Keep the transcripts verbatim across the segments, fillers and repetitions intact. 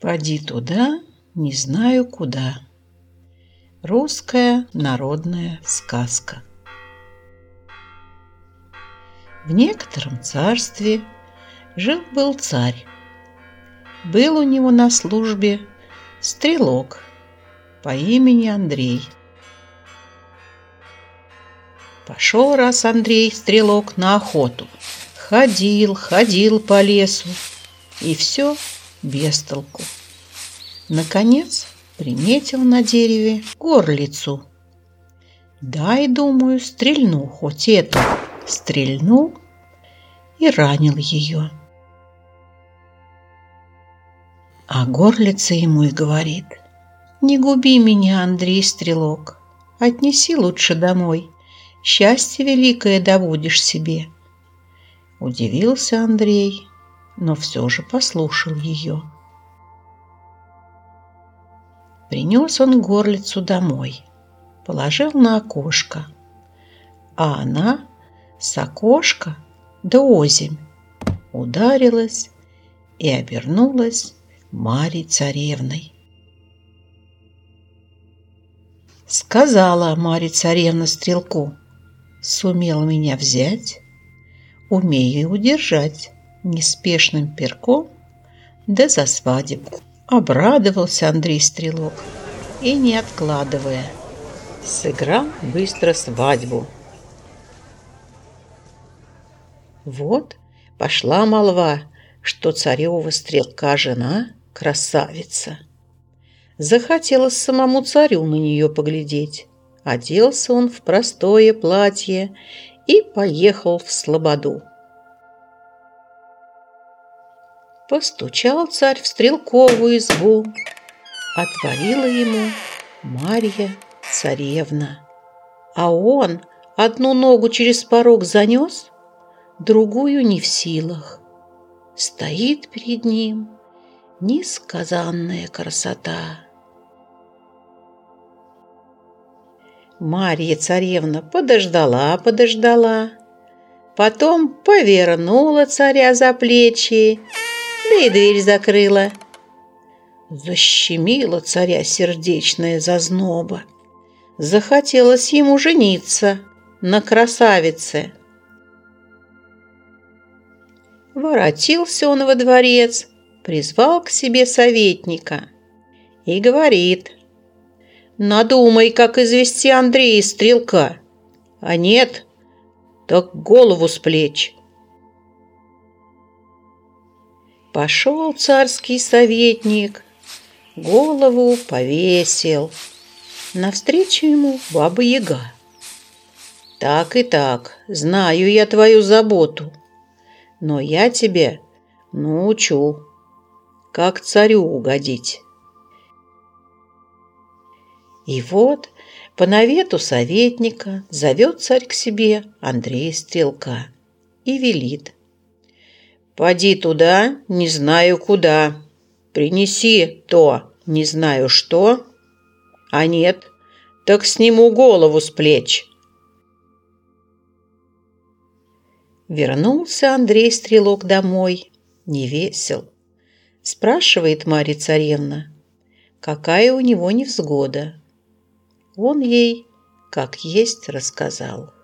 Поди туда, не знаю куда. Русская народная сказка. В некотором царстве жил-был царь. Был у него на службе стрелок по имени Андрей. Пошел раз Андрей, стрелок, на охоту. Ходил, ходил по лесу, и все без толку. Наконец приметил на дереве горлицу. Дай, думаю, стрельну хоть эту. Стрельнул и ранил ее. А горлица ему и говорит: не губи меня, Андрей, стрелок, отнеси лучше домой, счастье великое добудешь себе. Удивился Андрей, но все же послушал ее. Принес он горлицу домой, положил на окошко, а она с окошка до озимь ударилась и обернулась Марьей царевной. Сказала Марья царевна стрелку: сумел меня взять, умею удержать неспешным перком, да за свадебку. Обрадовался Андрей стрелок и, не откладывая, сыграл быстро свадьбу. Вот пошла молва, что царева стрелка жена красавица. Захотелось самому царю на нее поглядеть. Оделся он в простое платье и поехал в слободу. Постучал царь в стрелковую избу. Отворила ему Марья царевна. А он одну ногу через порог занес, другую не в силах. Стоит перед ним несказанная красота. Марья царевна подождала, подождала, потом повернула царя за плечи, да и дверь закрыла. Защемила царя сердечная зазноба. Захотелось ему жениться на красавице. Воротился он во дворец, призвал к себе советника и говорит: надумай, как извести Андрея стрелка, а нет, так голову с плеч. Пошел царский советник, голову повесил. Навстречу ему баба-яга. Так и так, знаю я твою заботу, но я тебе научу, как царю угодить. И вот по навету советника зовет царь к себе Андрея стрелка и велит: поди туда, не знаю куда, принеси то, не знаю что, а нет, так сниму голову с плеч. Вернулся Андрей стрелок домой, не весел. Спрашивает Марья царевна, какая у него невзгода. Он ей, как есть, рассказал.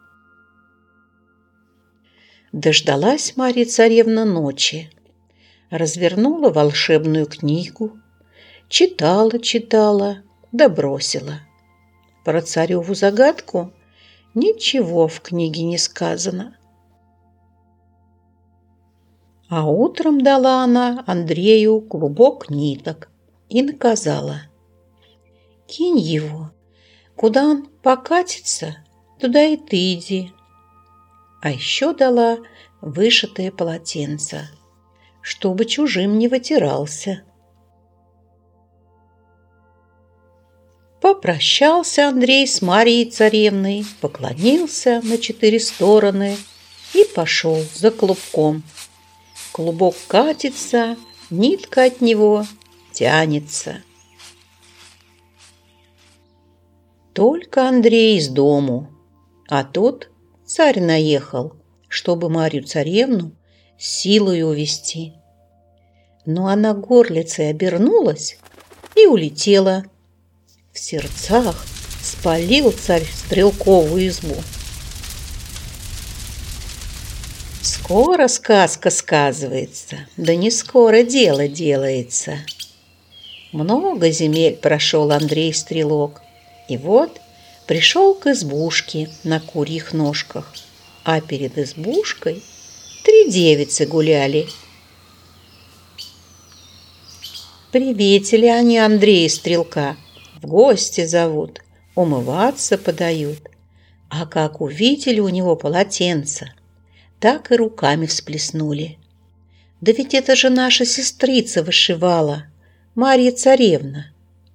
Дождалась Марья царевна ночи, развернула волшебную книгу, читала, читала, да бросила. Про цареву загадку ничего в книге не сказано. А утром дала она Андрею клубок ниток и наказала: кинь его, куда он покатится, туда и ты иди. А еще дала вышитое полотенце, чтобы чужим не вытирался. Попрощался Андрей с Марьей царевной, поклонился на четыре стороны и пошел за клубком. Клубок катится, нитка от него тянется. Только Андрей из дому, а тут царь наехал, чтобы Марью царевну силой увести. Но она горлицей обернулась и улетела. В сердцах спалил царь стрелковую избу. Скоро сказка сказывается, да не скоро дело делается. Много земель прошел Андрей Стрелок, и вот пришел к избушке на курьих ножках, а перед избушкой три девицы гуляли. Приветили они Андрея Стрелка, в гости зовут, умываться подают. А как увидели у него полотенце, так и руками всплеснули. Да ведь это же наша сестрица вышивала, Марья Царевна.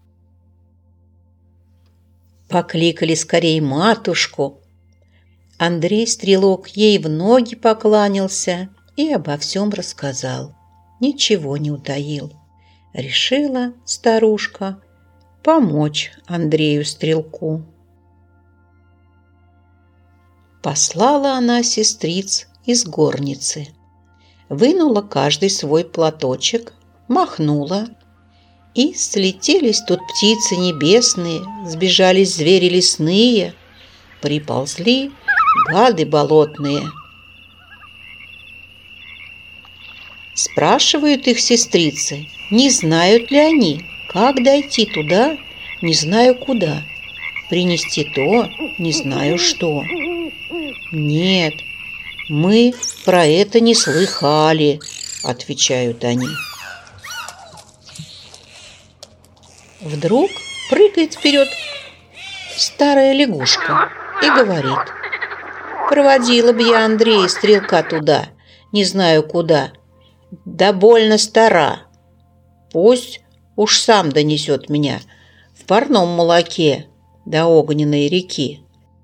Покликали скорей матушку. Андрей Стрелок ей в ноги покланялся и обо всем рассказал. Ничего не утаил. Решила старушка помочь Андрею Стрелку. Послала она сестриц из горницы. Вынула каждый свой платочек, махнула, и слетелись тут птицы небесные, сбежались звери лесные, приползли гады болотные. Спрашивают их сестрицы, не знают ли они, как дойти туда, не знаю куда, принести то, не знаю что. Нет, мы про это не слыхали, отвечают они. Вдруг прыгает вперед старая лягушка и говорит: проводила бы я Андрея Стрелка туда, не знаю куда, да больно стара. Пусть уж сам донесет меня в парном молоке до огненной реки.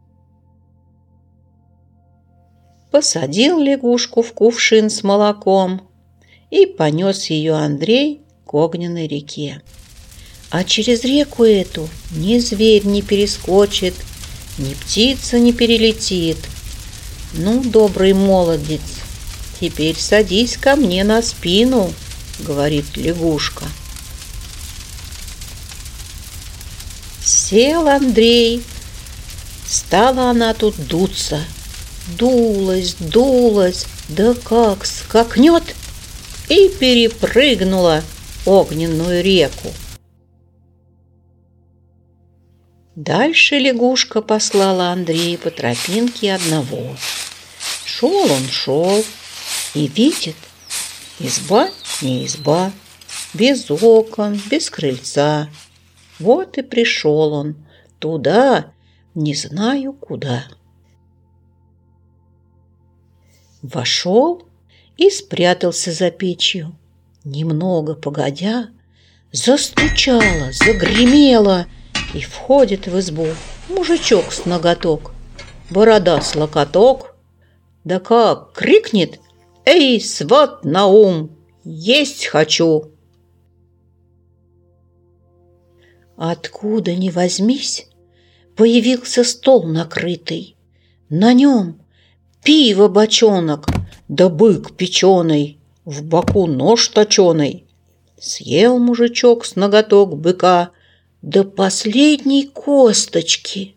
Посадил лягушку в кувшин с молоком и понес ее Андрей к огненной реке. А через реку эту ни зверь не перескочит, ни птица не перелетит. Ну, добрый молодец, теперь садись ко мне на спину, говорит лягушка. Сел Андрей, стала она тут дуться. Дулась, дулась, да как скакнет и перепрыгнула огненную реку. Дальше лягушка послала Андрея по тропинке одного. Шел он, шел, и видит, изба не изба, без окон, без крыльца. Вот и пришел он туда, не знаю куда. Вошел и спрятался за печью. Немного погодя, застучало, загремело, и входит в избу мужичок с ноготок, борода с локоток, да как крикнет: «Эй, сват Наум, есть хочу!» Откуда ни возьмись, появился стол накрытый, на нем пиво бочонок, да бык печеный, в боку нож точеный. Съел мужичок с ноготок быка до последней косточки.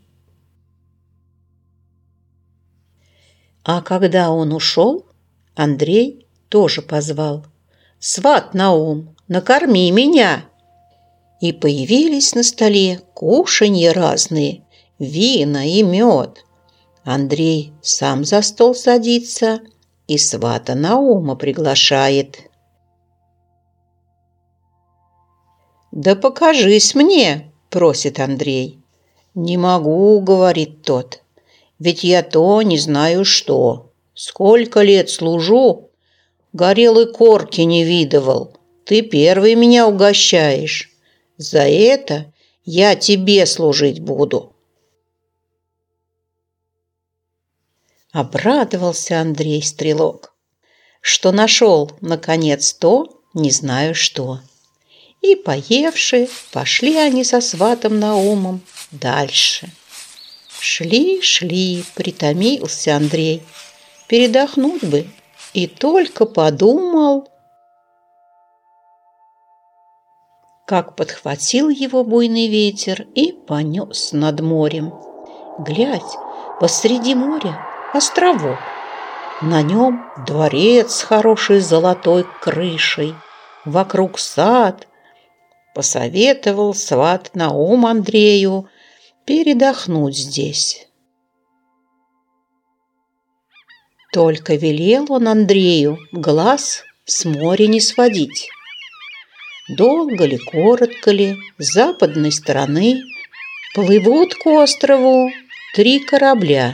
А когда он ушел, Андрей тоже позвал: «Сват Наум, накорми меня!» И появились на столе кушанья разные, вина и мед. Андрей сам за стол садится и свата Наума приглашает. «Да покажись мне», – просит Андрей. «Не могу», – говорит тот, – «ведь я то не знаю что. Сколько лет служу, горелой корки не видывал. Ты первый меня угощаешь. За это я тебе служить буду». Обрадовался Андрей Стрелок, что нашел, наконец, то, не знаю что. И, поевши, пошли они со сватом Наумом дальше. Шли, шли, притомился Андрей. Передохнуть бы, и только подумал... как подхватил его буйный ветер и понес над морем. Глядь, посреди моря островок. На нем дворец с хорошей золотой крышей, вокруг сад. Посоветовал сват Наум Андрею передохнуть здесь. Только велел он Андрею глаз с моря не сводить. Долго ли, коротко ли, с западной стороны плывут к острову три корабля.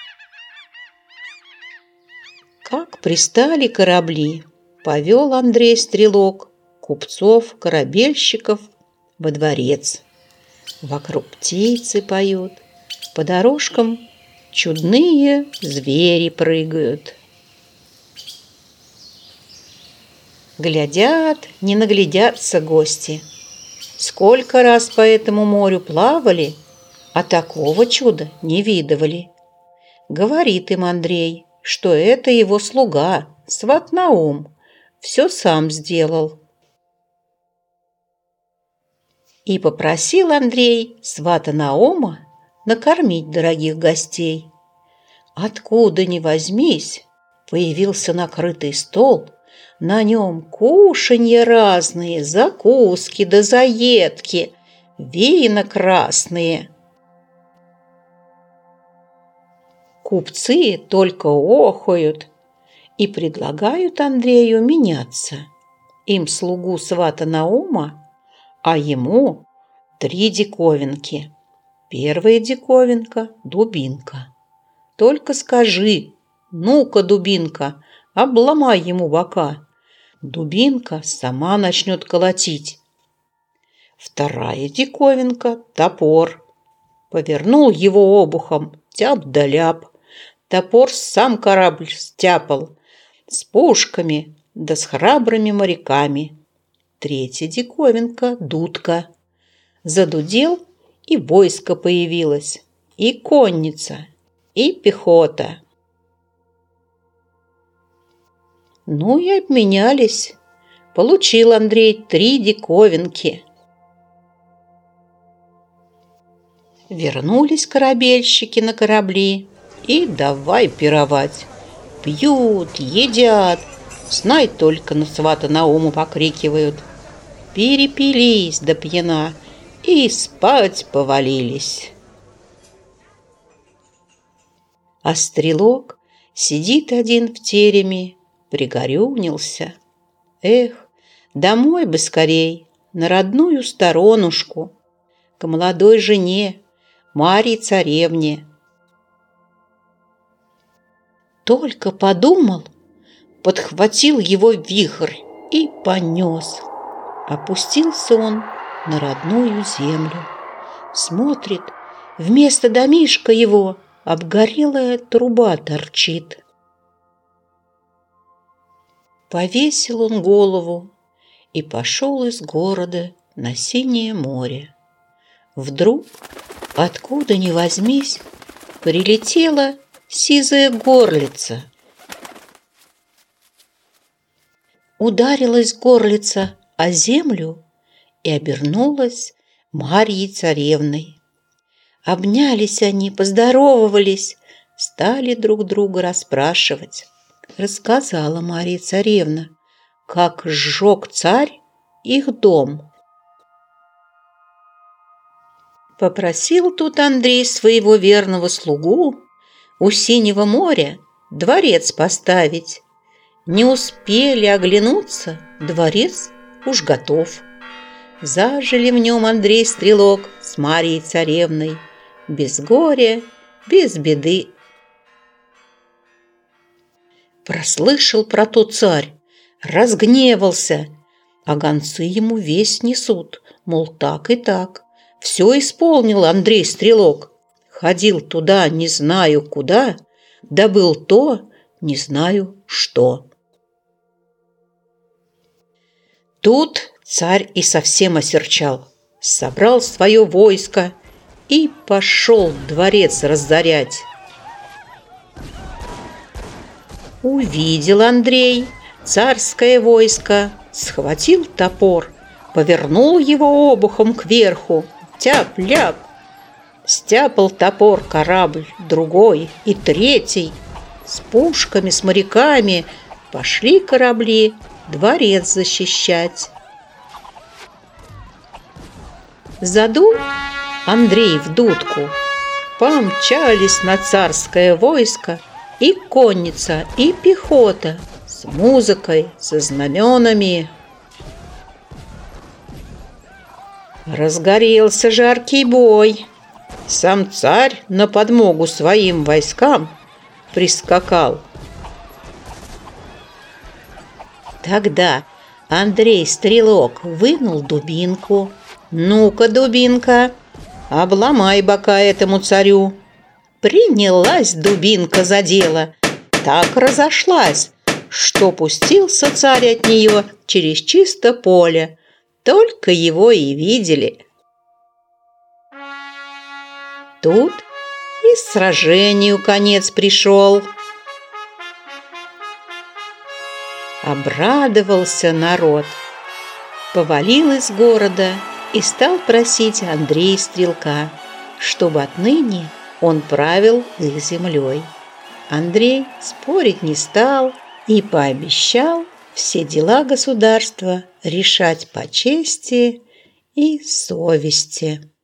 Как пристали корабли, повел Андрей Стрелок купцов, корабельщиков во дворец. Вокруг птицы поют, по дорожкам чудные звери прыгают. Глядят, не наглядятся гости. Сколько раз по этому морю плавали, а такого чуда не видывали. Говорит им Андрей, что это его слуга, сват Наум, все сам сделал. И попросил Андрей свата Наума накормить дорогих гостей. Откуда ни возьмись, появился накрытый стол, на нем кушанья разные, закуски да заедки, вина красные. Купцы только охают и предлагают Андрею меняться. Им слугу свата Наума, а ему три диковинки. Первая диковинка – дубинка. Только скажи, ну-ка, дубинка, обломай ему бока. Дубинка сама начнет колотить. Вторая диковинка – топор. Повернул его обухом, тяп да ляп. Топор сам корабль стяпал с пушками да с храбрыми моряками. Третья диковинка – дудка. Задудел, и войско появилось, и конница, и пехота. Ну и обменялись. Получил Андрей три диковинки. Вернулись корабельщики на корабли и давай пировать. Пьют, едят, знай только на свата Науму покрикивают. Перепились до пьяна и спать повалились. А Стрелок сидит один в тереме, пригорюнился. Эх, домой бы скорей, на родную сторонушку, к молодой жене, Марье царевне. Только подумал, подхватил его вихрь и понес. Опустился он на родную землю. Смотрит, вместо домишка его обгорелая труба торчит. Повесил он голову и пошел из города на синее море. Вдруг, откуда ни возьмись, прилетела сизая горлица. Ударилась горлица о землю и обернулась Марьей царевной. Обнялись они, поздоровались, стали друг друга расспрашивать. Рассказала Марья царевна, как сжег царь их дом. Попросил тут Андрей своего верного слугу у синего моря дворец поставить. Не успели оглянуться, дворец уж готов. Зажили в нем Андрей Стрелок с Марьей царевной, без горя, без беды. Прослышал про то царь, разгневался, а гонцы ему весть несут, мол, так и так. Все исполнил Андрей Стрелок, ходил туда не знаю куда, добыл то не знаю что. Тут царь и совсем осерчал, собрал свое войско и пошел дворец разорять. Увидел Андрей царское войско, схватил топор, повернул его обухом кверху. Тяп-ляп! Стяпал топор корабль, другой и третий. С пушками, с моряками пошли корабли дворец защищать. Задул Андрей в дудку. Помчались на царское войско и конница, и пехота с музыкой, со знаменами. Разгорелся жаркий бой. Сам царь на подмогу своим войскам прискакал. Тогда Андрей Стрелок вынул дубинку. «Ну-ка, дубинка, обломай бока этому царю!» Принялась дубинка за дело, так разошлась, что пустился царь от нее через чисто поле. Только его и видели. Тут и сражению конец пришел. Обрадовался народ, повалил из города и стал просить Андрея Стрелка, чтобы отныне он правил их землей. Андрей спорить не стал и пообещал все дела государства решать по чести и совести.